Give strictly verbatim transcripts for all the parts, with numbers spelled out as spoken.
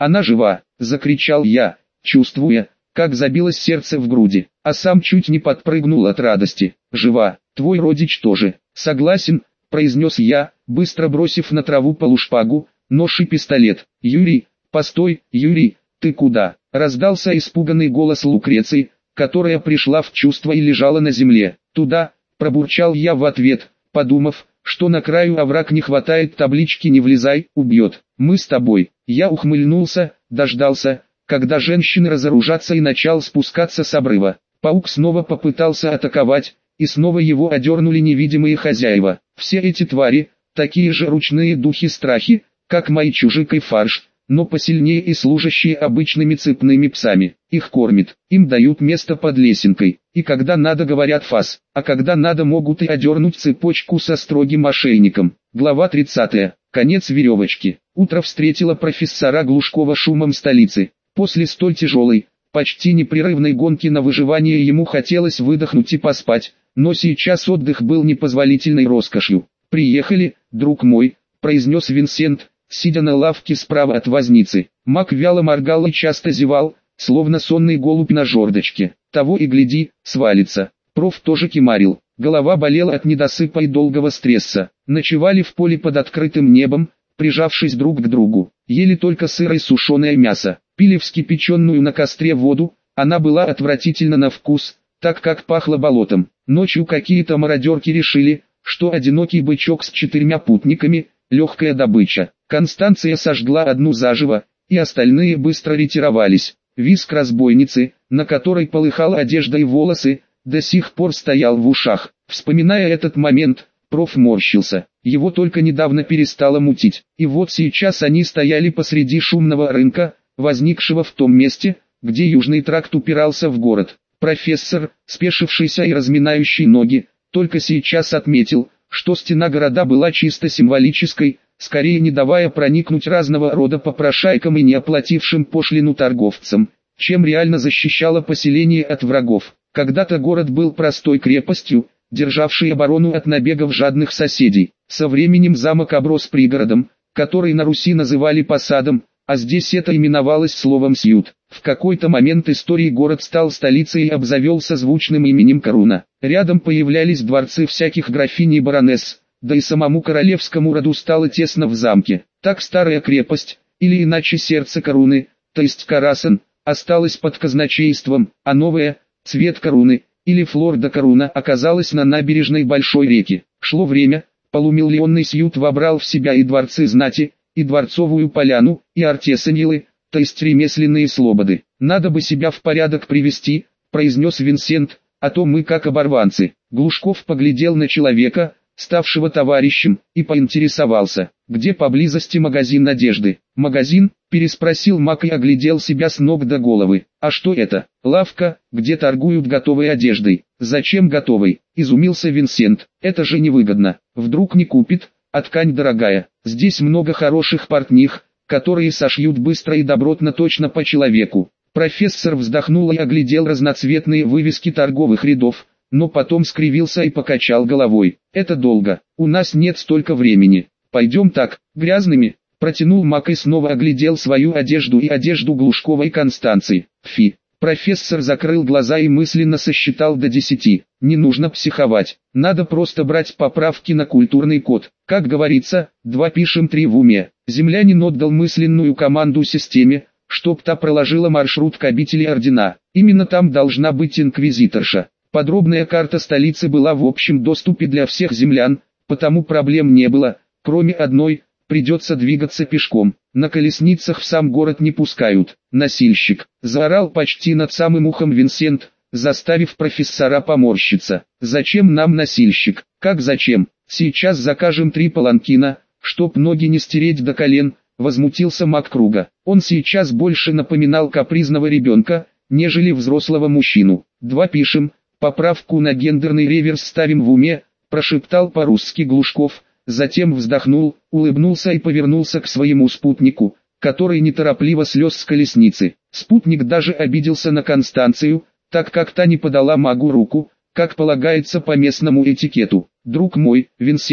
она жива!» — закричал я, чувствуя, как забилось сердце в груди, а сам чуть не подпрыгнул от радости. «Жива, твой родич тоже». «Согласен», — произнес я, быстро бросив на траву полушпагу, нож и пистолет. «Юрий, постой, Юрий, ты куда?» — раздался испуганный голос Лукреции, которая пришла в чувство и лежала на земле. «Туда», — пробурчал я в ответ, подумав, что на краю овраг не хватает таблички «Не влезай, убьет». «Мы с тобой». Я ухмыльнулся, дождался, когда женщины разоружатся, и начал спускаться с обрыва. Паук снова попытался атаковать, и снова его одернули невидимые хозяева. Все эти твари, такие же ручные духи-страхи, как мои чужик и фарш, но посильнее и служащие обычными цепными псами. Их кормят, им дают место под лесенкой, и когда надо говорят фас, а когда надо могут и одернуть цепочку со строгим ошейником. Глава тридцатая. Конец веревочки. Утро встретило профессора Глушкова шумом столицы. После столь тяжелой, почти непрерывной гонки на выживание ему хотелось выдохнуть и поспать, но сейчас отдых был непозволительной роскошью. «Приехали, друг мой», — произнес Винсент, сидя на лавке справа от возницы. Мак вяло моргал и часто зевал, словно сонный голубь на жердочке. Того и гляди, свалится. Проф тоже кимарил. Голова болела от недосыпа и долгого стресса. Ночевали в поле под открытым небом, прижавшись друг к другу. Ели только сырое сушеное мясо. Пили вскипяченную на костре воду, она была отвратительна на вкус, так как пахло болотом. Ночью какие-то мародерки решили, что одинокий бычок с четырьмя путниками – легкая добыча. Констанция сожгла одну заживо, и остальные быстро ретировались. Визг разбойницы, на которой полыхала одежда и волосы, до сих пор стоял в ушах. Вспоминая этот момент, проф морщился. Его только недавно перестало мутить. И вот сейчас они стояли посреди шумного рынка, возникшего в том месте, где Южный тракт упирался в город. Профессор, спешившийся и разминающий ноги, только сейчас отметил, что стена города была чисто символической, скорее не давая проникнуть разного рода попрошайкам и не оплатившим пошлину торговцам, чем реально защищала поселение от врагов. Когда-то город был простой крепостью, державшей оборону от набегов жадных соседей. Со временем замок оброс пригородом, который на Руси называли посадом, а здесь это именовалось словом «сьют». В какой-то момент истории город стал столицей и обзавелся звучным именем Коруна. Рядом появлялись дворцы всяких графинь и баронесс, да и самому королевскому роду стало тесно в замке. Так старая крепость, или иначе сердце Коруны, то есть Карасан, осталась под казначейством, а новая, цвет Коруны, или Флорда Коруна, оказалась на набережной большой реки. Шло время, полумиллионный сьют вобрал в себя и дворцы знати, и дворцовую поляну, и артесанилы, то есть ремесленные слободы. «Надо бы себя в порядок привести», — произнес Винсент, — «а то мы как оборванцы». Глушков поглядел на человека, ставшего товарищем, и поинтересовался, где поблизости магазин одежды. «Магазин?» — переспросил Мак и оглядел себя с ног до головы. «А что это?» «Лавка, где торгуют готовой одеждой». «Зачем готовой?» — изумился Винсент. «Это же невыгодно. Вдруг не купит, а ткань дорогая. Здесь много хороших портних, которые сошьют быстро и добротно, точно по человеку». Профессор вздохнул и оглядел разноцветные вывески торговых рядов, но потом скривился и покачал головой. «Это долго, у нас нет столько времени. Пойдем так, грязными», — протянул Мак и снова оглядел свою одежду и одежду Глушкова и Констанции. «Фи». Профессор закрыл глаза и мысленно сосчитал до десяти. Не нужно психовать, надо просто брать поправки на культурный код. Как говорится, два пишем, три в уме. Землянин отдал мысленную команду системе, чтоб та проложила маршрут к обители Ордена. Именно там должна быть инквизиторша. Подробная карта столицы была в общем доступе для всех землян, потому проблем не было, кроме одной, придется двигаться пешком. На колесницах в сам город не пускают. «Носильщик!» — заорал почти над самым ухом Винсент, заставив профессора поморщиться. «Зачем нам носильщик?» «Как зачем? Сейчас закажем три паланкина, чтоб ноги не стереть до колен», — возмутился Мак Круга. Он сейчас больше напоминал капризного ребенка, нежели взрослого мужчину. «Два пишем, поправку на гендерный реверс ставим в уме», — прошептал по-русски Глушков. Затем вздохнул, улыбнулся и повернулся к своему спутнику, который неторопливо слез с колесницы. Спутник даже обиделся на Констанцию, так как та не подала магу руку, как полагается по местному этикету. «Друг мой, Винсент», —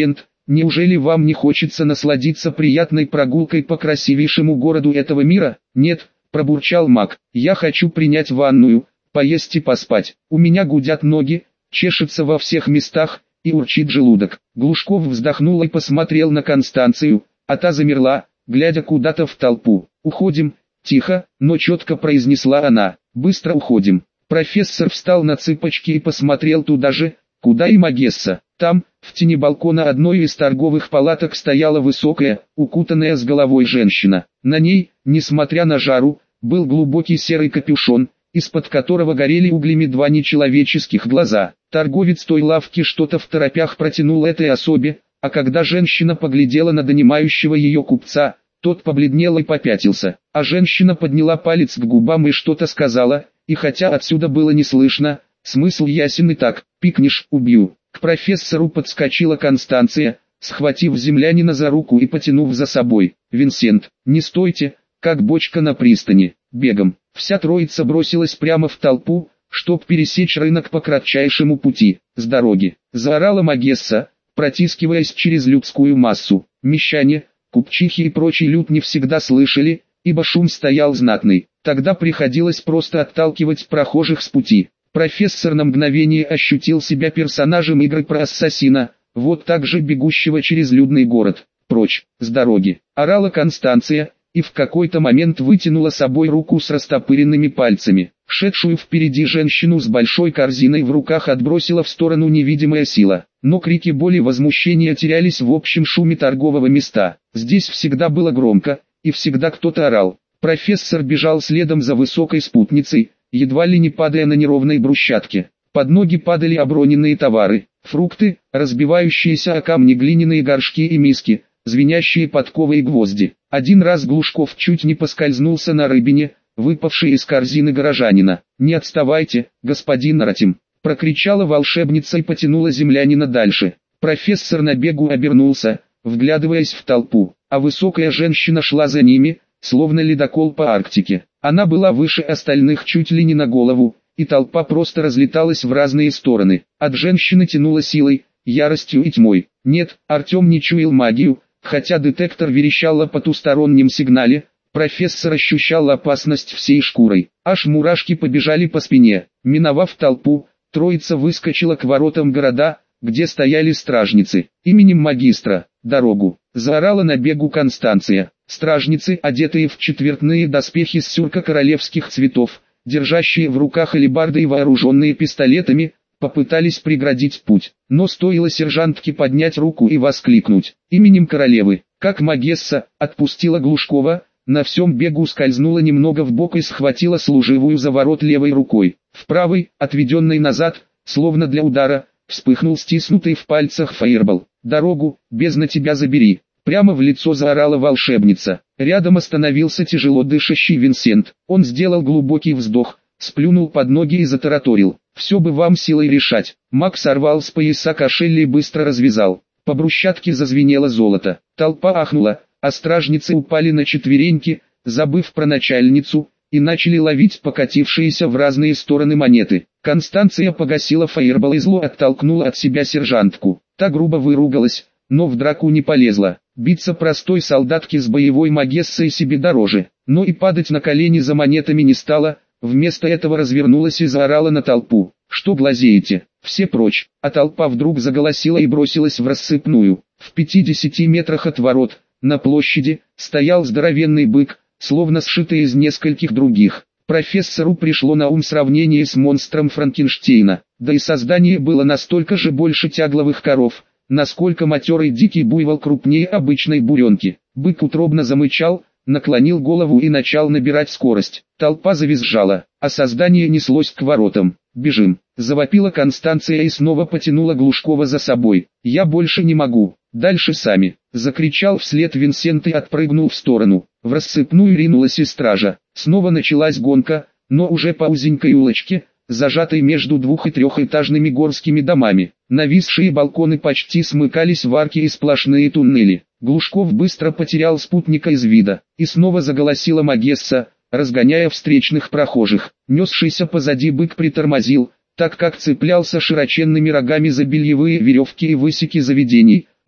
неужели вам не хочется насладиться приятной прогулкой по красивейшему городу этого мира? Нет, пробурчал маг, я хочу принять ванную, поесть и поспать. У меня гудят ноги, чешется во всех местах и урчит желудок. Глушков вздохнул и посмотрел на Констанцию, а та замерла, глядя куда-то в толпу. «Уходим», — тихо, но четко произнесла она. «Быстро уходим». Профессор встал на цыпочки и посмотрел туда же, куда и Магесса. Там, в тени балкона одной из торговых палаток стояла высокая, укутанная с головой женщина. На ней, несмотря на жару, был глубокий серый капюшон, из-под которого горели углями два нечеловеческих глаза. Торговец той лавки что-то второпях протянул этой особе, а когда женщина поглядела на донимающего ее купца, тот побледнел и попятился, а женщина подняла палец к губам и что-то сказала, и хотя отсюда было не слышно, смысл ясен и так: «Пикнешь — убью». К профессору подскочила Констанция, схватив землянина за руку и потянув за собой. «Винсент, не стойте, как бочка на пристани, бегом». Вся троица бросилась прямо в толпу, чтоб пересечь рынок по кратчайшему пути. «С дороги!» — заорала Магесса, протискиваясь через людскую массу. Мещане, купчихи и прочий люд не всегда слышали, ибо шум стоял знатный. Тогда приходилось просто отталкивать прохожих с пути. Профессор на мгновение ощутил себя персонажем игры про ассасина, вот так же бегущего через людный город. «Прочь, с дороги!» — орала Констанция, и в какой-то момент вытянула собой руку с растопыренными пальцами. Шедшую впереди женщину с большой корзиной в руках отбросила в сторону невидимая сила. Но крики боли и возмущения терялись в общем шуме торгового места. Здесь всегда было громко, и всегда кто-то орал. Профессор бежал следом за высокой спутницей, едва ли не падая на неровной брусчатке. Под ноги падали оброненные товары, фрукты, разбивающиеся о камни глиняные горшки и миски, звенящие подковы и гвозди. Один раз Глушков чуть не поскользнулся на рыбине, выпавшей из корзины горожанина. «Не отставайте, господин Ратим!» — прокричала волшебница и потянула землянина дальше. Профессор на бегу обернулся, вглядываясь в толпу, а высокая женщина шла за ними, словно ледокол по Арктике. Она была выше остальных чуть ли не на голову, и толпа просто разлеталась в разные стороны. От женщины тянуло силой, яростью и тьмой. Нет, Артем не чуял магию, хотя детектор верещал о потустороннем сигнале. Профессор ощущал опасность всей шкурой. Аж мурашки побежали по спине. Миновав толпу, троица выскочила к воротам города, где стояли стражницы. «Именем магистра, дорогу!» — заорала на бегу Констанция. Стражницы, одетые в четвертные доспехи с сюрко-королевских цветов, держащие в руках алебарды и вооруженные пистолетами, попытались преградить путь. Но стоило сержантке поднять руку и воскликнуть: «Именем королевы!» Как Магесса отпустила Глушкова, на всем бегу скользнула немного вбок и схватила служивую за ворот левой рукой. В правой, отведенной назад, словно для удара, вспыхнул стиснутый в пальцах фаербол. «Дорогу, бездна тебя забери!» Прямо в лицо заорала волшебница. Рядом остановился тяжело дышащий Винсент. Он сделал глубокий вздох, сплюнул под ноги и затараторил: «Все бы вам силой решать». Маг сорвал с пояса кошель и быстро развязал. По брусчатке зазвенело золото. Толпа ахнула, а стражницы упали на четвереньки, забыв про начальницу, и начали ловить покатившиеся в разные стороны монеты. Констанция погасила фаербол и зло оттолкнула от себя сержантку. Та грубо выругалась, но в драку не полезла. Биться простой солдатке с боевой Магессой себе дороже. Но и падать на колени за монетами не стала, вместо этого развернулась и заорала на толпу: «Что глазеете? Все прочь!» А толпа вдруг заголосила и бросилась в рассыпную. В пятидесяти метрах от ворот, на площади, стоял здоровенный бык, словно сшитый из нескольких других. Профессору пришло на ум сравнение с монстром Франкенштейна, да и создание было настолько же больше тягловых коров, насколько матерый дикий буйвол крупнее обычной буренки. Бык утробно замычал, наклонил голову и начал набирать скорость. Толпа завизжала, а создание неслось к воротам. «Бежим!» — завопила Констанция и снова потянула Глушкова за собой. «Я больше не могу, дальше сами!» — закричал вслед Винсент и отпрыгнул в сторону. В рассыпную ринулась и стража. Снова началась гонка, но уже по узенькой улочке, зажатой между двух- и трехэтажными горскими домами. Нависшие балконы почти смыкались в арки и сплошные туннели. Глушков быстро потерял спутника из вида, и снова заголосила Магесса, разгоняя встречных прохожих. Несшийся позади бык притормозил, так как цеплялся широченными рогами за бельевые веревки и высеки заведений,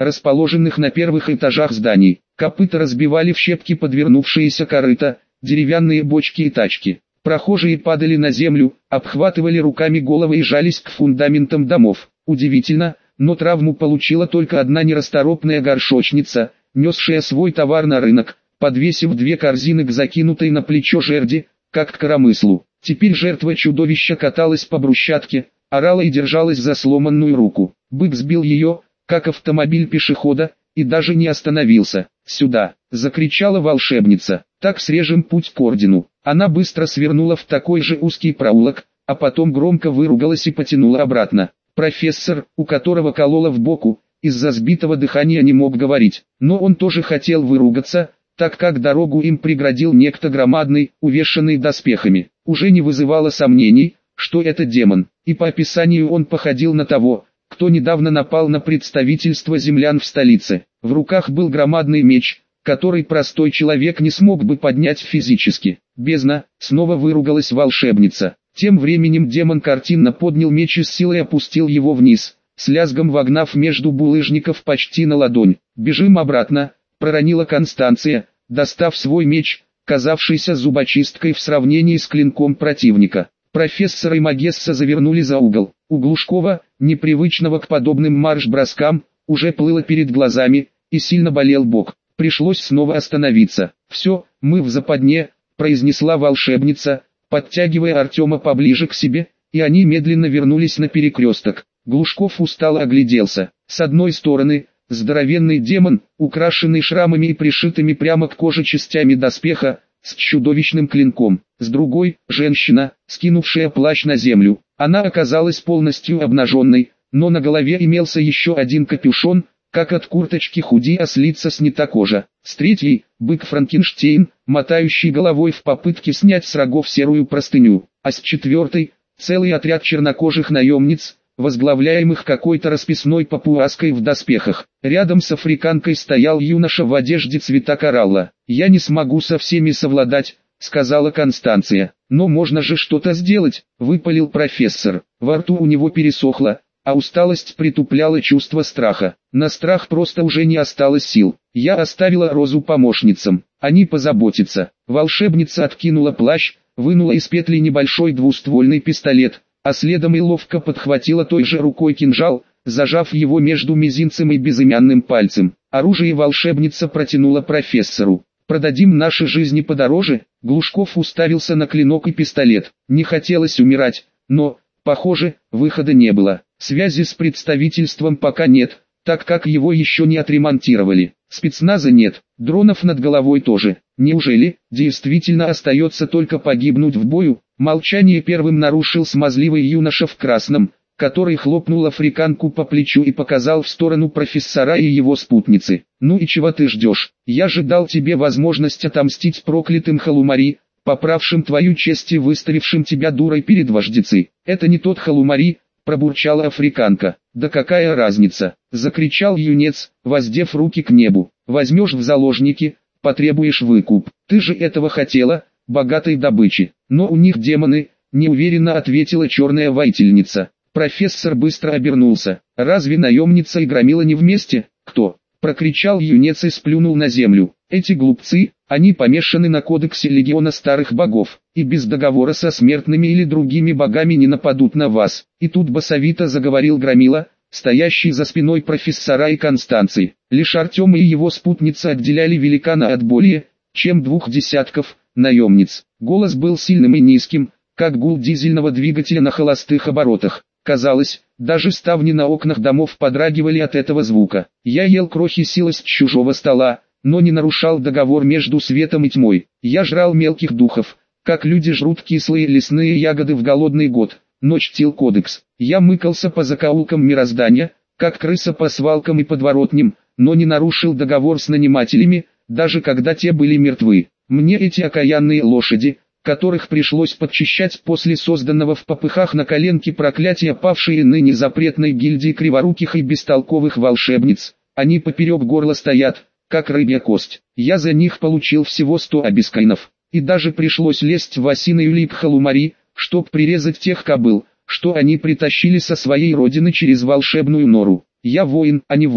расположенных на первых этажах зданий. Копыта разбивали в щепки подвернувшиеся корыта, деревянные бочки и тачки. Прохожие падали на землю, обхватывали руками головы и жались к фундаментам домов. Удивительно, но травму получила только одна нерасторопная горшочница, несшая свой товар на рынок, подвесив две корзины к закинутой на плечо жерди, как к коромыслу. Теперь жертва чудовища каталась по брусчатке, орала и держалась за сломанную руку. Бык сбил ее, как автомобиль пешехода, и даже не остановился. «Сюда!» — закричала волшебница. «Так срежем путь к ордену». Она быстро свернула в такой же узкий проулок, а потом громко выругалась и потянула обратно. Профессор, у которого кололо в боку, из-за сбитого дыхания не мог говорить, но он тоже хотел выругаться, так как дорогу им преградил некто громадный, увешанный доспехами. Уже не вызывало сомнений, что это демон, и по описанию он походил на того, кто недавно напал на представительство землян в столице. В руках был громадный меч, который простой человек не смог бы поднять физически. «Бездна!» — снова выругалась волшебница. Тем временем демон картинно поднял меч и с силой опустил его вниз, с лязгом вогнав между булыжников почти на ладонь. «Бежим обратно!» — проронила Констанция, достав свой меч, казавшийся зубочисткой в сравнении с клинком противника. Профессор и Магесса завернули за угол. У Глушкова, непривычного к подобным марш-броскам, уже плыло перед глазами, и сильно болел бок. Пришлось снова остановиться. «Все, мы в западне», — произнесла волшебница, подтягивая Артема поближе к себе, и они медленно вернулись на перекресток. Глушков устало огляделся. С одной стороны, здоровенный демон, украшенный шрамами и пришитыми прямо к коже частями доспеха, с чудовищным клинком. С другой – женщина, скинувшая плащ на землю. Она оказалась полностью обнаженной, но на голове имелся еще один капюшон, как от курточки худи ослица снята кожа. С третьей – бык Франкенштейн, мотающий головой в попытке снять с рогов серую простыню. А с четвертой – целый отряд чернокожих наемниц, возглавляемых какой-то расписной папуаской в доспехах. Рядом с африканкой стоял юноша в одежде цвета коралла. «Я не смогу со всеми совладать», — сказала Констанция. «Но можно же что-то сделать», — выпалил профессор. Во рту у него пересохло, а усталость притупляла чувство страха. На страх просто уже не осталось сил. «Я оставила Розу помощницам. Они позаботятся». Волшебница откинула плащ, вынула из петли небольшой двуствольный пистолет, а следом и ловко подхватила той же рукой кинжал, зажав его между мизинцем и безымянным пальцем. Оружие волшебница протянула профессору. «Продадим наши жизни подороже?» Глушков уставился на клинок и пистолет. Не хотелось умирать, но, похоже, выхода не было. Связи с представительством пока нет, так как его еще не отремонтировали. Спецназа нет, дронов над головой тоже. Неужели, действительно остается только погибнуть в бою? Молчание первым нарушил смазливый юноша в красном, который хлопнул африканку по плечу и показал в сторону профессора и его спутницы. «Ну и чего ты ждешь? Я же дал тебе возможность отомстить проклятым халумари, поправшим твою честь и выставившим тебя дурой перед вождицей. Это не тот халумари», — пробурчала африканка. «Да какая разница?» — закричал юнец, воздев руки к небу. «Возьмешь в заложники, потребуешь выкуп. Ты же этого хотела, богатой добычи. Но у них демоны», — неуверенно ответила черная воительница. Профессор быстро обернулся. «Разве наемница и громила не вместе?» «Кто?» — прокричал юнец и сплюнул на землю. «Эти глупцы, они помешаны на кодексе легиона старых богов, и без договора со смертными или другими богами не нападут на вас». И тут басовито заговорил громила, стоящий за спиной профессора и Констанции. Лишь Артема и его спутница отделяли великана от более, чем двух десятков, наемниц. Голос был сильным и низким, как гул дизельного двигателя на холостых оборотах. Казалось, даже ставни на окнах домов подрагивали от этого звука. «Я ел крохи силы с чужого стола, но не нарушал договор между светом и тьмой. Я жрал мелких духов, как люди жрут кислые лесные ягоды в голодный год, но чтил кодекс. Я мыкался по закоулкам мироздания, как крыса по свалкам и подворотням, но не нарушил договор с нанимателями, даже когда те были мертвы. Мне эти окаянные лошади, которых пришлось подчищать после созданного в попыхах на коленке проклятия павшие ныне запретной гильдии криворуких и бестолковых волшебниц, они поперек горла стоят, как рыбья кость. Я за них получил всего сто обескайнов, и даже пришлось лезть в осиную лип халумари, чтоб прирезать тех кобыл, что они притащили со своей родины через волшебную нору. Я воин, а не вор.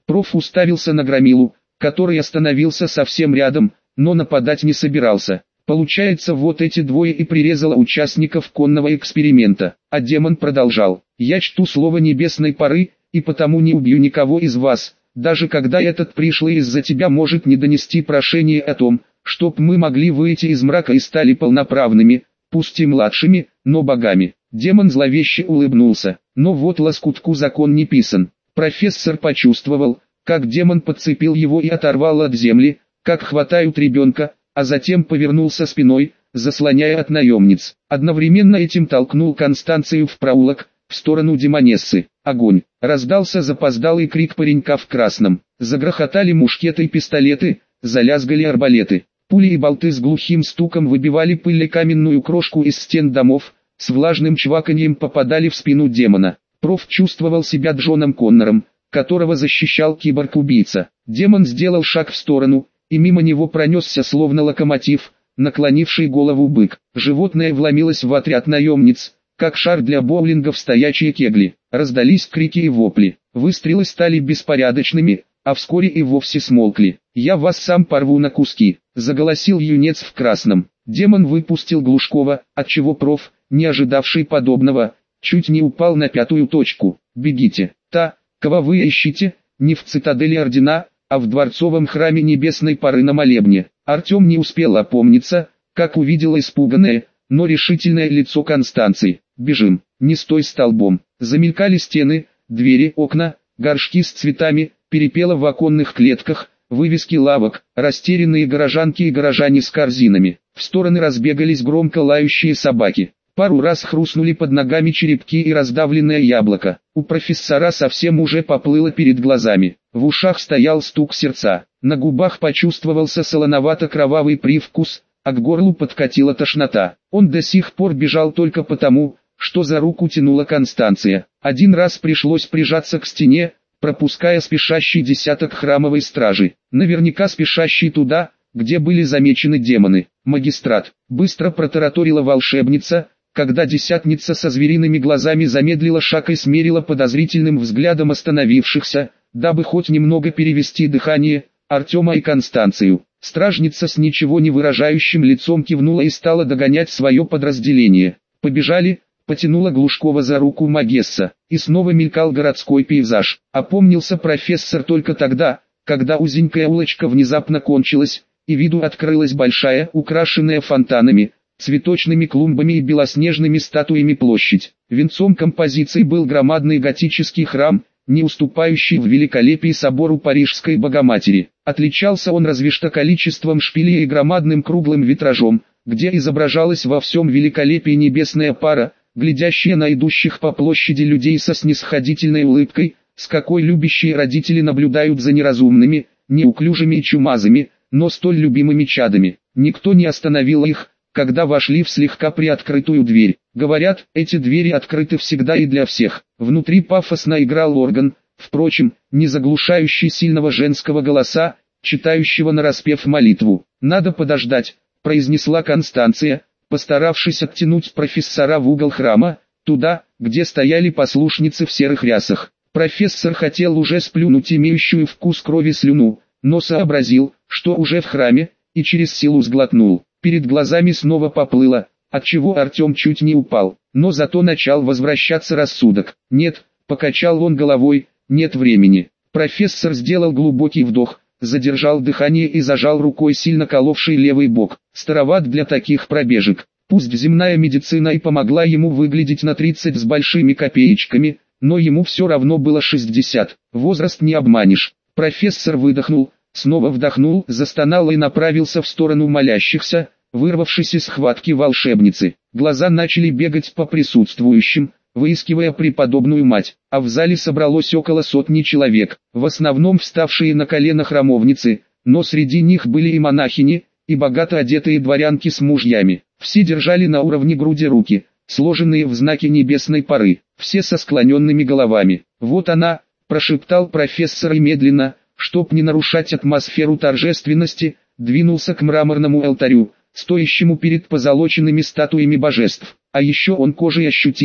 Проф уставился на громилу, который остановился совсем рядом, но нападать не собирался. Получается, вот эти двое и прирезало участников конного эксперимента. А демон продолжал: «Я чту слово небесной поры, и потому не убью никого из вас, даже когда этот пришлый из-за тебя может не донести прошение о том, чтоб мы могли выйти из мрака и стали полноправными, пусть и младшими, но богами». Демон зловеще улыбнулся. Но вот лоскутку закон не писан. Профессор почувствовал, как демон подцепил его и оторвал от земли, как хватают ребенка, а затем повернулся спиной, заслоняя от наемниц. Одновременно этим толкнул Констанцию в проулок, в сторону демонессы. Огонь! Раздался запоздалый крик паренька в красном. Загрохотали мушкеты и пистолеты, залязгали арбалеты. Пули и болты с глухим стуком выбивали пыль и каменную крошку из стен домов, с влажным чваканьем попадали в спину демона. Проф чувствовал себя Джоном Коннором, которого защищал киборг-убийца. Демон сделал шаг в сторону, и мимо него пронесся словно локомотив, наклонивший голову бык. Животное вломилось в отряд наемниц, как шар для боулинга в стоячие кегли. Раздались крики и вопли. Выстрелы стали беспорядочными, а вскоре и вовсе смолкли. «Я вас сам порву на куски», — заголосил юнец в красном. Демон выпустил Глушкова, отчего проф, не ожидавший подобного, чуть не упал на пятую точку. «Бегите! Та, кого вы ищете, не в цитадели Ордена, а в дворцовом храме небесной поры на молебне». Артем не успел опомниться, как увидел испуганное, но решительное лицо Констанции. «Бежим, не стой столбом». Замелькали стены, двери, окна, горшки с цветами, перепело в оконных клетках, вывески лавок, растерянные горожанки и горожане с корзинами. В стороны разбегались громко лающие собаки. Пару раз хрустнули под ногами черепки и раздавленное яблоко. У профессора совсем уже поплыло перед глазами. В ушах стоял стук сердца. На губах почувствовался солоновато-кровавый привкус, а к горлу подкатила тошнота. Он до сих пор бежал только потому, что за руку тянула Констанция. Один раз пришлось прижаться к стене, пропуская спешащий десяток храмовой стражи. Наверняка спешащий туда, где были замечены демоны. «Магистрат», быстро протараторила волшебница, когда десятница со звериными глазами замедлила шаг и смерила подозрительным взглядом остановившихся, дабы хоть немного перевести дыхание, Артема и Констанцию. Стражница с ничего не выражающим лицом кивнула и стала догонять свое подразделение. «Побежали», потянула Глушкова за руку Магесса, и снова мелькал городской пейзаж. Опомнился профессор только тогда, когда узенькая улочка внезапно кончилась, и виду открылась большая, украшенная фонтанами, цветочными клумбами и белоснежными статуями площадь. Венцом композиции был громадный готический храм, не уступающий в великолепии собору Парижской Богоматери. Отличался он разве что количеством шпилей и громадным круглым витражом, где изображалась во всем великолепии небесная пара, глядящая на идущих по площади людей со снисходительной улыбкой, с какой любящие родители наблюдают за неразумными, неуклюжими и чумазами, но столь любимыми чадами. Никто не остановил их, когда вошли в слегка приоткрытую дверь. Говорят, эти двери открыты всегда и для всех. Внутри пафосно играл орган, впрочем, не заглушающий сильного женского голоса, читающего нараспев молитву. «Надо подождать», — произнесла Констанция, постаравшись оттянуть профессора в угол храма, туда, где стояли послушницы в серых рясах. Профессор хотел уже сплюнуть имеющую вкус крови слюну, но сообразил, что уже в храме, и через силу сглотнул. Перед глазами снова поплыло, отчего Артем чуть не упал, но зато начал возвращаться рассудок. «Нет», — покачал он головой, — «нет времени». Профессор сделал глубокий вдох, задержал дыхание и зажал рукой сильно коловший левый бок. Староват для таких пробежек. Пусть земная медицина и помогла ему выглядеть на тридцать с большими копеечками, но ему все равно было шестьдесят. Возраст не обманешь. Профессор выдохнул, снова вдохнул, застонал и направился в сторону молящихся, вырвавшись из схватки волшебницы. Глаза начали бегать по присутствующим, выискивая преподобную мать, а в зале собралось около сотни человек, в основном вставшие на колено храмовницы, но среди них были и монахини, и богато одетые дворянки с мужьями. Все держали на уровне груди руки, сложенные в знаке небесной поры, все со склоненными головами. «Вот она», — прошептал профессор и медленно, чтоб не нарушать атмосферу торжественности, двинулся к мраморному алтарю, стоящему перед позолоченными статуями божеств. А еще он кожей ощутил,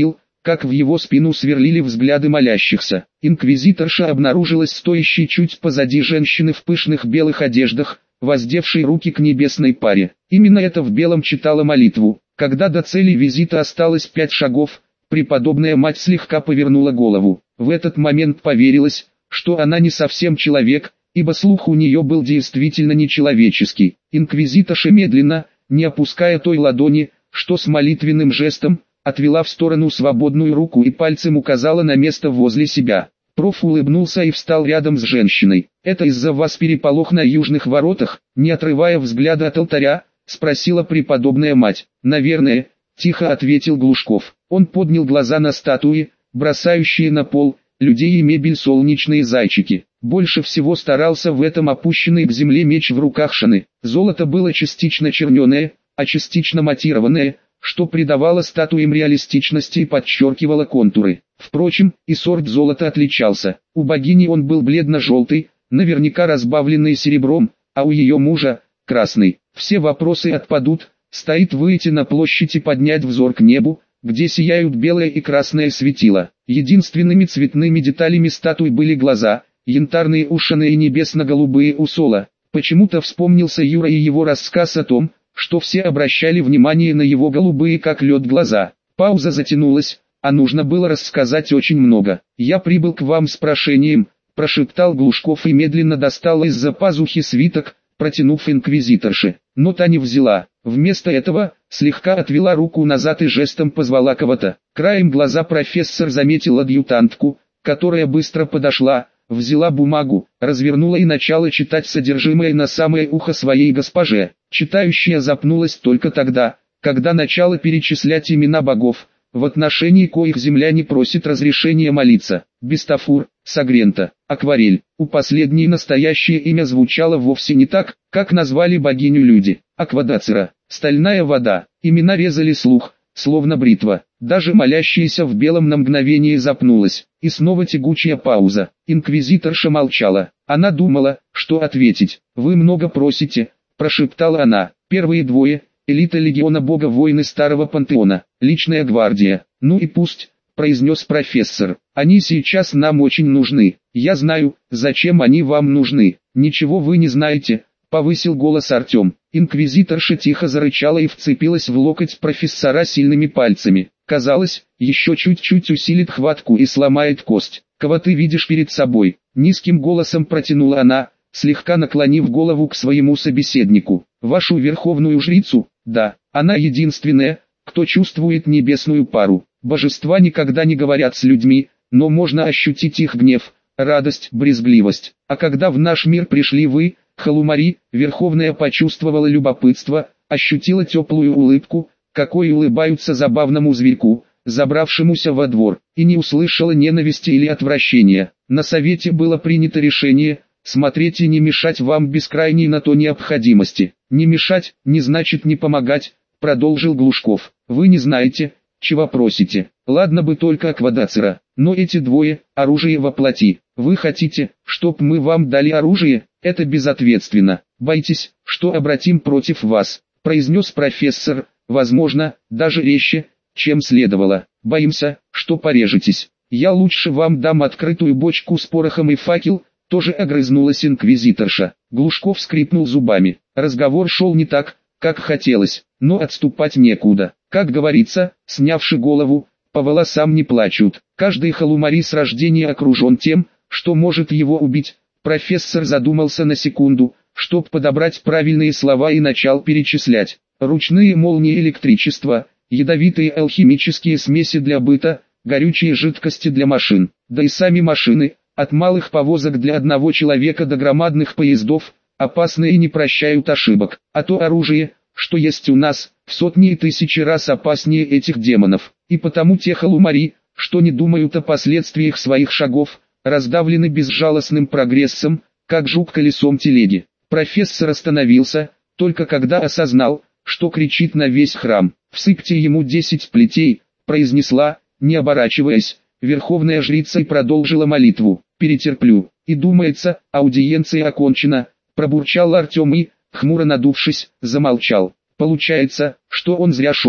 как в его спину сверлили взгляды молящихся. Инквизиторша обнаружилась стоящей чуть позади женщины в пышных белых одеждах, воздевшей руки к небесной паре. Именно это в белом читала молитву. Когда до цели визита осталось пять шагов, преподобная мать слегка повернула голову. В этот момент поверилось, что она не совсем человек, ибо слух у нее был действительно нечеловеческий. Инквизиторша медленно, не опуская той ладони, что с молитвенным жестом, отвела в сторону свободную руку и пальцем указала на место возле себя. Проф улыбнулся и встал рядом с женщиной. «Это из-за вас переполох на южных воротах?» Не отрывая взгляда от алтаря, спросила преподобная мать. «Наверное», — тихо ответил Глушков. Он поднял глаза на статуи, бросающие на пол, людей и мебель солнечные зайчики. Больше всего старался в этом опущенный к земле меч в руках Шаны. Золото было частично черненое, а частично матированное, что придавало статуям реалистичности и подчеркивало контуры. Впрочем, и сорт золота отличался. У богини он был бледно-желтый, наверняка разбавленный серебром, а у ее мужа – красный. Все вопросы отпадут, стоит выйти на площадь и поднять взор к небу, где сияют белое и красное светило. Единственными цветными деталями статуи были глаза, янтарные уши и небесно-голубые у Сола. Почему-то вспомнился Юра и его рассказ о том, что все обращали внимание на его голубые как лед глаза. Пауза затянулась, а нужно было рассказать очень много. «Я прибыл к вам с прошением», – прошептал Глушков и медленно достал из-за пазухи свиток, протянув инквизиторше. Но та не взяла. Вместо этого, слегка отвела руку назад и жестом позвала кого-то. Краем глаза профессор заметил адъютантку, которая быстро подошла, взяла бумагу, развернула и начала читать содержимое на самое ухо своей госпоже. Читающая запнулась только тогда, когда начала перечислять имена богов, в отношении коих земляне просят разрешения молиться. Бестафур, Сагрента, Акварель. У последней настоящее имя звучало вовсе не так, как назвали богиню люди. Аквадацера, стальная вода. Имена резали слух, словно бритва. Даже молящаяся в белом на мгновение запнулась. И снова тягучая пауза. Инквизиторша молчала. Она думала, что ответить. «Вы много просите», – прошептала она. «Первые двое – элита легиона бога войны старого пантеона, личная гвардия». «Ну и пусть», – произнес профессор. «Они сейчас нам очень нужны. Я знаю, зачем они вам нужны». «Ничего вы не знаете», – повысил голос Артем. Инквизиторша тихо зарычала и вцепилась в локоть профессора сильными пальцами. Казалось, еще чуть-чуть усилит хватку и сломает кость. «Кого ты видишь перед собой?» – низким голосом протянула она, слегка наклонив голову к своему собеседнику. «Вашу верховную жрицу?» «Да, она единственная, кто чувствует небесную пару. Божества никогда не говорят с людьми, но можно ощутить их гнев, радость, брезгливость. А когда в наш мир пришли вы, Халумари, Верховная почувствовала любопытство, ощутила теплую улыбку, какой улыбаются забавному зверьку, забравшемуся во двор, и не услышала ненависти или отвращения. На совете было принято решение – смотреть и не мешать вам без крайней на то необходимости». «Не мешать, не значит не помогать», – продолжил Глушков. «Вы не знаете, чего просите. Ладно бы только Аквадацера, но эти двое – оружие во плоти. Вы хотите, чтоб мы вам дали оружие? Это безответственно. Боитесь, что обратим против вас», – произнес профессор, возможно, даже резче, чем следовало. «Боимся, что порежетесь. Я лучше вам дам открытую бочку с порохом и факел», – тоже огрызнулась инквизиторша. Глушков скрипнул зубами. Разговор шел не так, как хотелось, но отступать некуда. Как говорится, снявши голову, по волосам не плачут. Каждый халумари с рождения окружен тем, что может его убить. Профессор задумался на секунду, чтоб подобрать правильные слова, и начал перечислять. Ручные молнии электричества, ядовитые алхимические смеси для быта, горючие жидкости для машин, да и сами машины, от малых повозок для одного человека до громадных поездов, опасные и не прощают ошибок. А то оружие, что есть у нас, в сотни и тысячи раз опаснее этих демонов. И потому те халумари, что не думают о последствиях своих шагов, раздавлены безжалостным прогрессом, как жук колесом телеги. Профессор остановился, только когда осознал, что кричит на весь храм. «Всыпьте ему десять плетей», – произнесла, не оборачиваясь, верховная жрица, и продолжила молитву. «Перетерплю». И думается, аудиенция окончена, пробурчал Артем и, хмуро надувшись, замолчал. Получается, что он зря шел.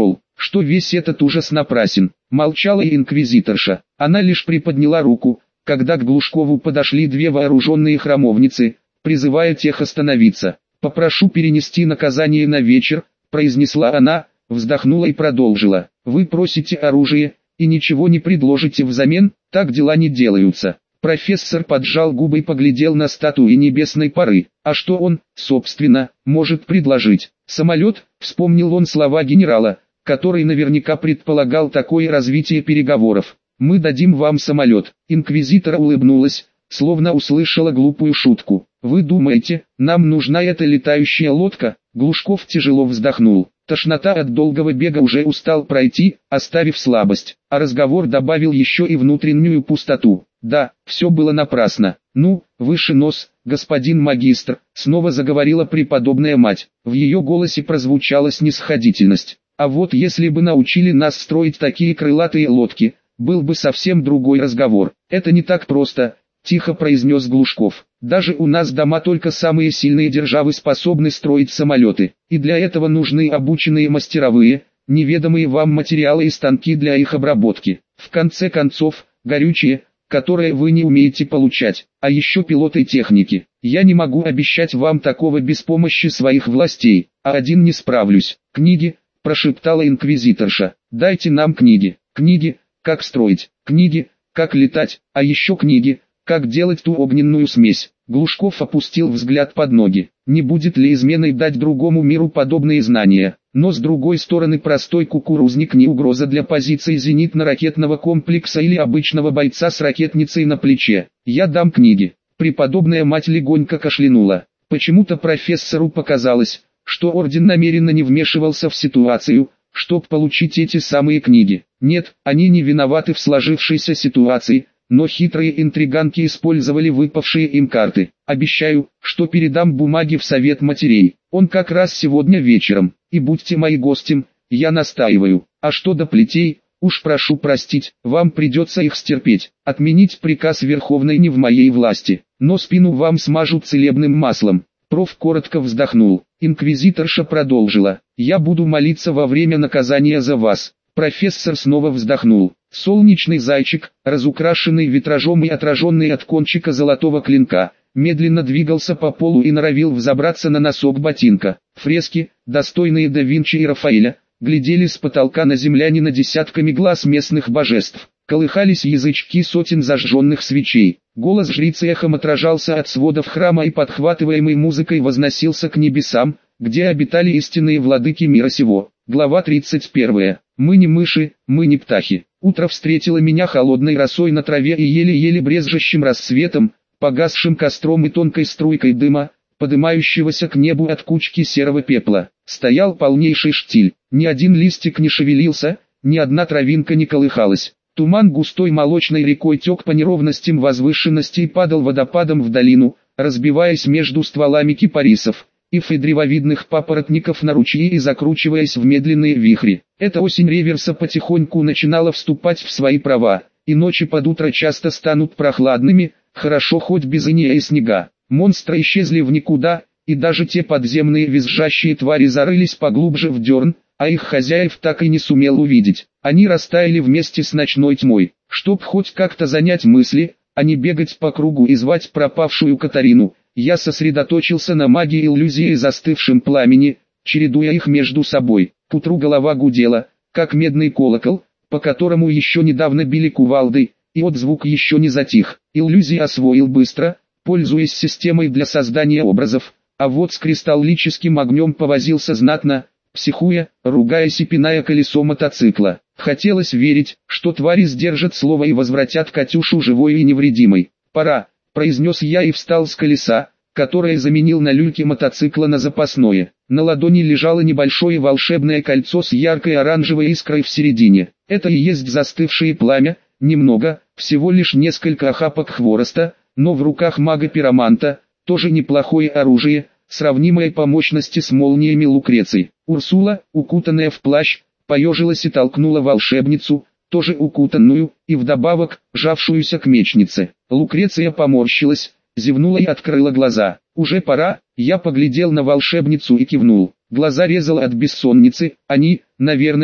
что весь этот ужас напрасен. Молчала и инквизиторша. Она лишь приподняла руку, когда к Глушкову подошли две вооруженные храмовницы, призывая тех остановиться. «Попрошу перенести наказание на вечер», — произнесла она, вздохнула и продолжила. «Вы просите оружие, и ничего не предложите взамен, так дела не делаются». Профессор поджал губы и поглядел на статуи небесной поры. А что он, собственно, может предложить? Самолет, вспомнил он слова генерала, который наверняка предполагал такое развитие переговоров. «Мы дадим вам самолет». Инквизитор улыбнулась, словно услышала глупую шутку. «Вы думаете, нам нужна эта летающая лодка?» Глушков тяжело вздохнул. Тошнота от долгого бега уже устал пройти, оставив слабость, а разговор добавил еще и внутреннюю пустоту. Да, все было напрасно. «Ну, выше нос, господин магистр», снова заговорила преподобная мать. В ее голосе прозвучала снисходительность. «А вот если бы научили нас строить такие крылатые лодки, был бы совсем другой разговор». «Это не так просто», — тихо произнес Глушков. «Даже у нас дома только самые сильные державы способны строить самолеты, и для этого нужны обученные мастеровые, неведомые вам материалы и станки для их обработки. В конце концов, горючее, которое вы не умеете получать, а еще пилоты техники. Я не могу обещать вам такого без помощи своих властей, а один не справлюсь». «Книги», — прошептала инквизиторша, — «дайте нам книги, книги, как строить, книги, как летать, а еще книги, как делать ту огненную смесь». Глушков опустил взгляд под ноги. Не будет ли изменой дать другому миру подобные знания? Но с другой стороны, простой кукурузник не угроза для позиции зенитно-ракетного комплекса или обычного бойца с ракетницей на плече. «Я дам книги». Преподобная мать легонько кашлянула. Почему-то профессору показалось, что орден намеренно не вмешивался в ситуацию, чтобы получить эти самые книги. Нет, они не виноваты в сложившейся ситуации, но хитрые интриганки использовали выпавшие им карты. «Обещаю, что передам бумаги в совет матерей. Он как раз сегодня вечером, и будьте мои гостем, я настаиваю. А что до плетей, уж прошу простить, вам придется их стерпеть. Отменить приказ Верховной не в моей власти, но спину вам смажут целебным маслом». Проф коротко вздохнул. Инквизиторша продолжила. «Я буду молиться во время наказания за вас». Профессор снова вздохнул. Солнечный зайчик, разукрашенный витражом и отраженный от кончика золотого клинка, медленно двигался по полу и норовил взобраться на носок ботинка. Фрески, достойные да Винчи и Рафаэля, глядели с потолка на землянина десятками глаз местных божеств. Колыхались язычки сотен зажженных свечей. Голос жрицы эхом отражался от сводов храма и подхватываемой музыкой возносился к небесам, где обитали истинные владыки мира сего. Глава тридцать первая. «Мы не мыши, мы не птахи». Утро встретило меня холодной росой на траве и еле-еле брезжащим рассветом, погасшим костром и тонкой струйкой дыма, подымающегося к небу от кучки серого пепла. Стоял полнейший штиль, ни один листик не шевелился, ни одна травинка не колыхалась. Туман густой молочной рекой тек по неровностям возвышенности и падал водопадом в долину, разбиваясь между стволами кипарисов, ив и древовидных папоротников на ручьи и закручиваясь в медленные вихри. Эта осень реверса потихоньку начинала вступать в свои права, и ночи под утро часто станут прохладными, хорошо хоть без инея и снега. Монстры исчезли в никуда, и даже те подземные визжащие твари зарылись поглубже в дерн, а их хозяев так и не сумел увидеть. Они растаяли вместе с ночной тьмой. Чтоб хоть как-то занять мысли, а не бегать по кругу и звать пропавшую Катарину, я сосредоточился на магии иллюзии и застывшем пламени, чередуя их между собой. К утру голова гудела, как медный колокол, по которому еще недавно били кувалдой, и отзвук еще не затих. Иллюзии освоил быстро, пользуясь системой для создания образов, а вот с кристаллическим огнем повозился знатно, психуя, ругаясь и пиная колесо мотоцикла. Хотелось верить, что твари сдержат слово и возвратят Катюшу живой и невредимой. «Пора», — произнес я и встал с колеса, которое заменил на люльке мотоцикла на запасное. На ладони лежало небольшое волшебное кольцо с яркой оранжевой искрой в середине. Это и есть застывшее пламя, немного, всего лишь несколько охапок хвороста, но в руках мага-пироманта, тоже неплохое оружие, сравнимое по мощности с молниями Лукреции. Урсула, укутанная в плащ, поежилась и толкнула волшебницу, тоже укутанную, и вдобавок, жавшуюся к мечнице. Лукреция поморщилась, зевнула и открыла глаза. «Уже пора», я поглядел на волшебницу и кивнул. Глаза резало от бессонницы, они, наверное,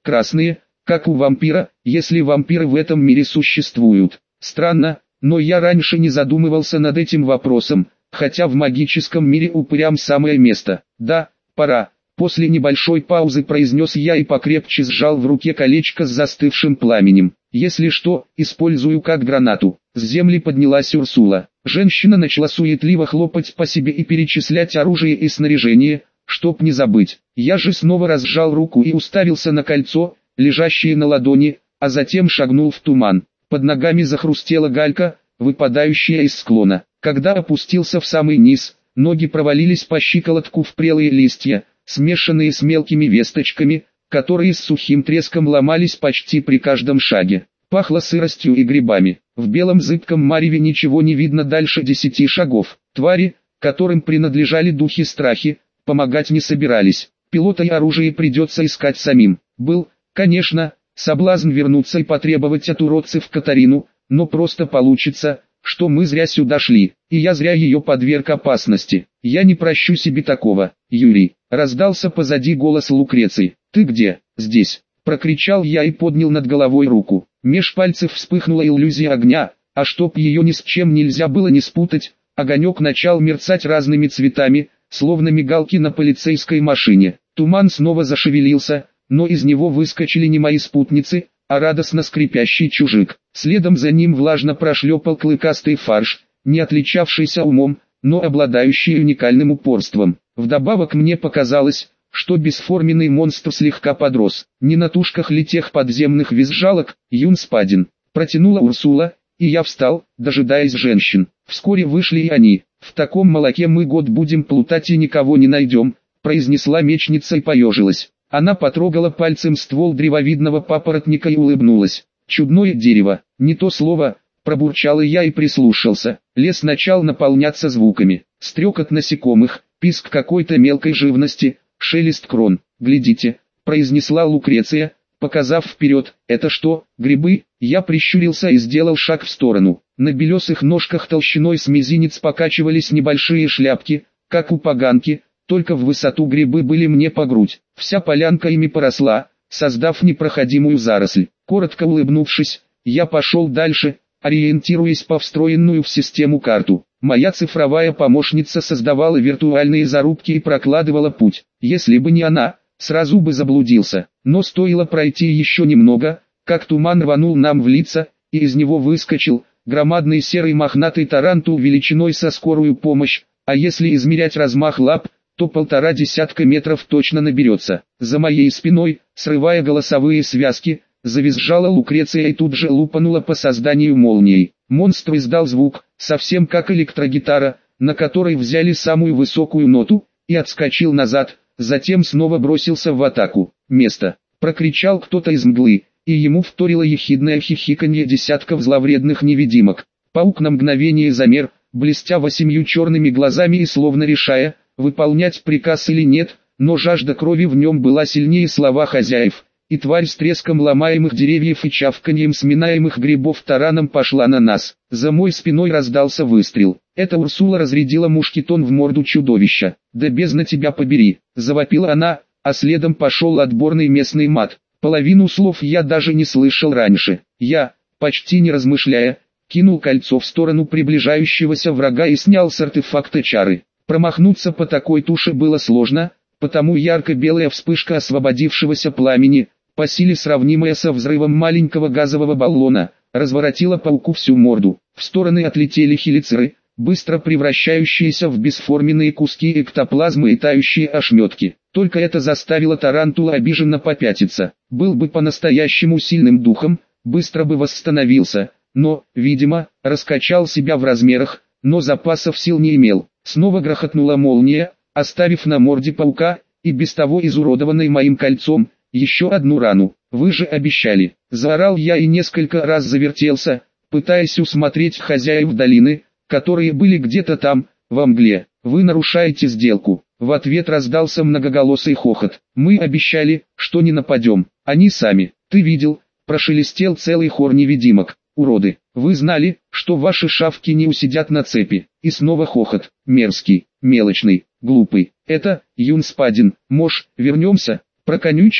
красные, как у вампира, если вампиры в этом мире существуют. Странно, но я раньше не задумывался над этим вопросом, хотя в магическом мире упырям самое место. Да, пора. После небольшой паузы произнес я и покрепче сжал в руке колечко с застывшим пламенем. Если что, использую как гранату. С земли поднялась Урсула. Женщина начала суетливо хлопать по себе и перечислять оружие и снаряжение, чтоб не забыть. Я же снова разжал руку и уставился на кольцо, лежащее на ладони, а затем шагнул в туман. Под ногами захрустела галька, выпадающая из склона. Когда опустился в самый низ, ноги провалились по щиколотку в прелые листья, смешанные с мелкими весточками, которые с сухим треском ломались почти при каждом шаге. Пахло сыростью и грибами. В белом зыбком мареве ничего не видно дальше десяти шагов. Твари, которым принадлежали духи страхи, помогать не собирались. Пилота и оружие придется искать самим. Был, конечно, соблазн вернуться и потребовать от уродцев Катарину, но просто получится, что мы зря сюда шли, и я зря ее подверг опасности. Я не прощу себе такого. Юрий, раздался позади голос Лукреции. Ты где? Здесь. Прокричал я и поднял над головой руку. Меж пальцев вспыхнула иллюзия огня, а чтоб ее ни с чем нельзя было не спутать, огонек начал мерцать разными цветами, словно мигалки на полицейской машине. Туман снова зашевелился, но из него выскочили не мои спутницы, а радостно скрипящий чужик. Следом за ним влажно прошлепал клыкастый фарш, не отличавшийся умом, но обладающий уникальным упорством. Вдобавок мне показалось, что бесформенный монстр слегка подрос. Не на тушках ли тех подземных визжалок, Юн Спадин, протянула Урсула, и я встал, дожидаясь женщин. Вскоре вышли и они. В таком молоке мы год будем плутать и никого не найдем, произнесла мечница и поежилась. Она потрогала пальцем ствол древовидного папоротника и улыбнулась. Чудное дерево, не то слово, пробурчал я и прислушался. Лес начал наполняться звуками. Стрекот насекомых, писк какой-то мелкой живности, шелест крон. Глядите, произнесла Лукреция, показав вперед. Это что, грибы? Я прищурился и сделал шаг в сторону. На белесых ножках толщиной с мизинец покачивались небольшие шляпки, как у поганки, только в высоту грибы были мне по грудь. Вся полянка ими поросла, создав непроходимую заросль. Коротко улыбнувшись, я пошел дальше, ориентируясь по встроенную в систему карту. Моя цифровая помощница создавала виртуальные зарубки и прокладывала путь. Если бы не она, сразу бы заблудился. Но стоило пройти еще немного, как туман рванул нам в лица, и из него выскочил громадный серый мохнатый тарантул величиной со скорую помощь, а если измерять размах лап, то полтора десятка метров точно наберется. За моей спиной, срывая голосовые связки, завизжала Лукреция и тут же лупанула по созданию молнией. Монстр издал звук, совсем как электрогитара, на которой взяли самую высокую ноту, и отскочил назад, затем снова бросился в атаку. «Место!» — прокричал кто-то из мглы, и ему вторило ехидное хихиканье десятков зловредных невидимок. Паук на мгновение замер, блестя восемью черными глазами и словно решая, выполнять приказ или нет, но жажда крови в нем была сильнее слова хозяев, и тварь с треском ломаемых деревьев и чавканьем сминаемых грибов тараном пошла на нас. За мой спиной раздался выстрел. Это Урсула разрядила мушкетон в морду чудовища. «Да бездна тебя побери!» — завопила она, а следом пошел отборный местный мат. Половину слов я даже не слышал раньше. Я, почти не размышляя, кинул кольцо в сторону приближающегося врага и снял с артефакта чары. Промахнуться по такой туше было сложно, потому ярко-белая вспышка освободившегося пламени, по силе сравнимая со взрывом маленького газового баллона, разворотила пауку всю морду. В стороны отлетели хелицеры, быстро превращающиеся в бесформенные куски эктоплазмы и тающие ошметки. Только это заставило тарантула обиженно попятиться. Был бы по-настоящему сильным духом, быстро бы восстановился, но, видимо, раскачал себя в размерах, но запасов сил не имел. Снова грохотнула молния, оставив на морде паука, и без того изуродованной моим кольцом, еще одну рану. «Вы же обещали!» — заорал я и несколько раз завертелся, пытаясь усмотреть хозяев долины, которые были где-то там, во мгле. «Вы нарушаете сделку!» В ответ раздался многоголосый хохот. «Мы обещали, что не нападем. Они сами. Ты видел?» — прошелестел целый хор невидимок. «Уроды! Вы знали, что ваши шавки не усидят на цепи?» И снова хохот. Мерзкий, мелочный, глупый. «Это, Юн Спадин, мож, вернемся?» — проконючила,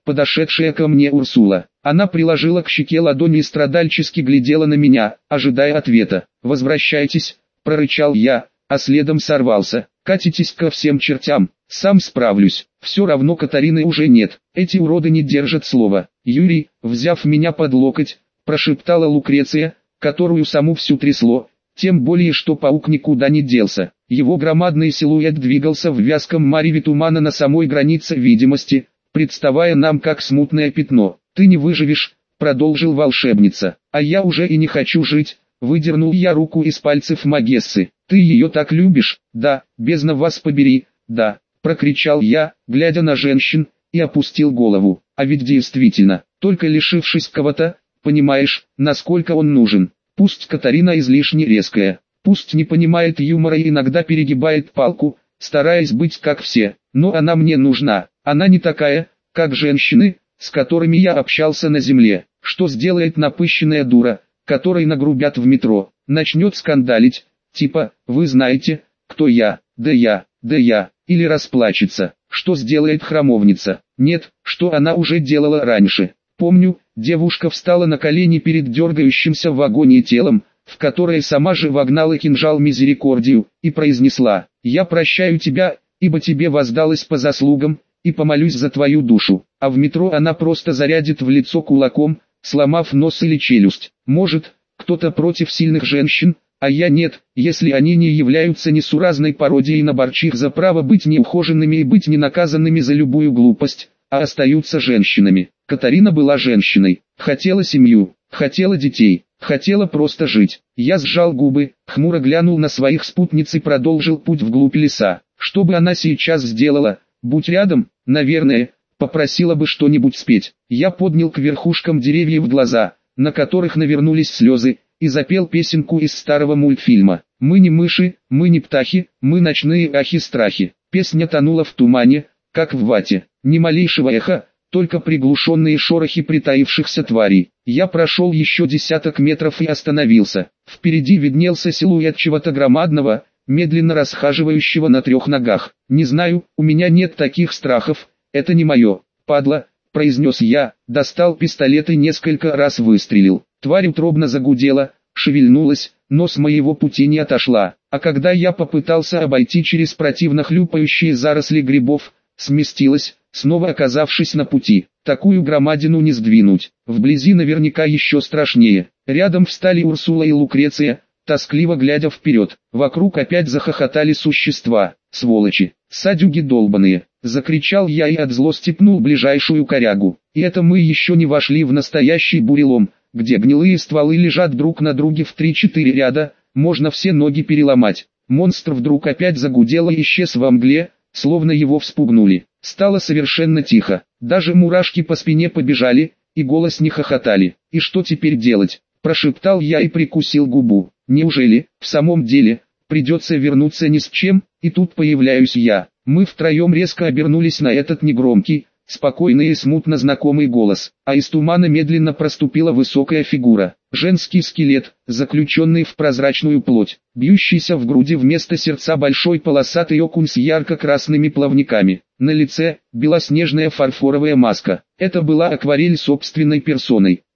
подошедшая ко мне Урсула. Она приложила к щеке ладони и страдальчески глядела на меня, ожидая ответа. «Возвращайтесь», — прорычал я, а следом сорвался. «Катитесь ко всем чертям, сам справлюсь». Все равно Катарины уже нет, эти уроды не держат слова. «Юрий», взяв меня под локоть, прошептала Лукреция, которую саму всю трясло, тем более что паук никуда не делся. Его громадный силуэт двигался в вязком мареве тумана на самой границе видимости, представая нам как смутное пятно. «Ты не выживешь», — продолжил волшебница, — «а я уже и не хочу жить». Выдернул я руку из пальцев Магессы. «Ты ее так любишь?» «Да, бездна вас побери, да», — прокричал я, глядя на женщин, и опустил голову. А ведь действительно, только лишившись кого-то, понимаешь, насколько он нужен. Пусть Катарина излишне резкая, пусть не понимает юмора и иногда перегибает палку, стараясь быть как все, но она мне нужна. Она не такая, как женщины, с которыми я общался на земле. Что сделает напыщенная дура, которой нагрубят в метро, начнет скандалить, типа «Вы знаете, кто я, да я, да я», или расплачется. Что сделает храмовница? Нет, что она уже делала раньше. Помню, девушка встала на колени перед дергающимся в вагоне телом, в которое сама же вогнала кинжал Мизерикордию, и произнесла: «Я прощаю тебя, ибо тебе воздалось по заслугам, и помолюсь за твою душу». А в метро она просто зарядит в лицо кулаком, сломав нос или челюсть. Может, кто-то против сильных женщин, а я нет, если они не являются несуразной пародией на борчих за право быть неухоженными и быть ненаказанными за любую глупость, а остаются женщинами. Катарина была женщиной, хотела семью, хотела детей, хотела просто жить. Я сжал губы, хмуро глянул на своих спутниц и продолжил путь вглубь леса. Что бы она сейчас сделала, будь рядом, наверное, попросила бы что-нибудь спеть. Я поднял к верхушкам деревьев глаза, на которых навернулись слезы, и запел песенку из старого мультфильма. «Мы не мыши, мы не птахи, мы ночные ахи-страхи». Песня тонула в тумане, как в вате. Ни малейшего эха, только приглушенные шорохи притаившихся тварей. Я прошел еще десяток метров и остановился. Впереди виднелся силуэт чего-то громадного, медленно расхаживающего на трех ногах. «Не знаю, у меня нет таких страхов, это не мое, падла», — произнес я, достал пистолет и несколько раз выстрелил. Тварь утробно загудела, шевельнулась, но с моего пути не отошла. А когда я попытался обойти через противно хлюпающие заросли грибов, сместилась, снова оказавшись на пути. Такую громадину не сдвинуть. Вблизи наверняка еще страшнее. Рядом встали Урсула и Лукреция, тоскливо глядя вперед. Вокруг опять захохотали существа. «Сволочи! Садюги долбаные!» — закричал я и от злости пнул ближайшую корягу. И это мы еще не вошли в настоящий бурелом, где гнилые стволы лежат друг на друге в три-четыре ряда, можно все ноги переломать. Монстр вдруг опять загудел и исчез во мгле, словно его вспугнули. Стало совершенно тихо, даже мурашки по спине побежали, и голос не хохотали. «И что теперь делать?» – прошептал я и прикусил губу. «Неужели, в самом деле, придется вернуться ни с чем?» И тут появляюсь я. Мы втроем резко обернулись на этот негромкий, спокойный и смутно знакомый голос, а из тумана медленно проступила высокая фигура. Женский скелет, заключенный в прозрачную плоть, бьющийся в груди вместо сердца большой полосатый окунь с ярко-красными плавниками. На лице белоснежная фарфоровая маска. Это была акварель собственной персоной.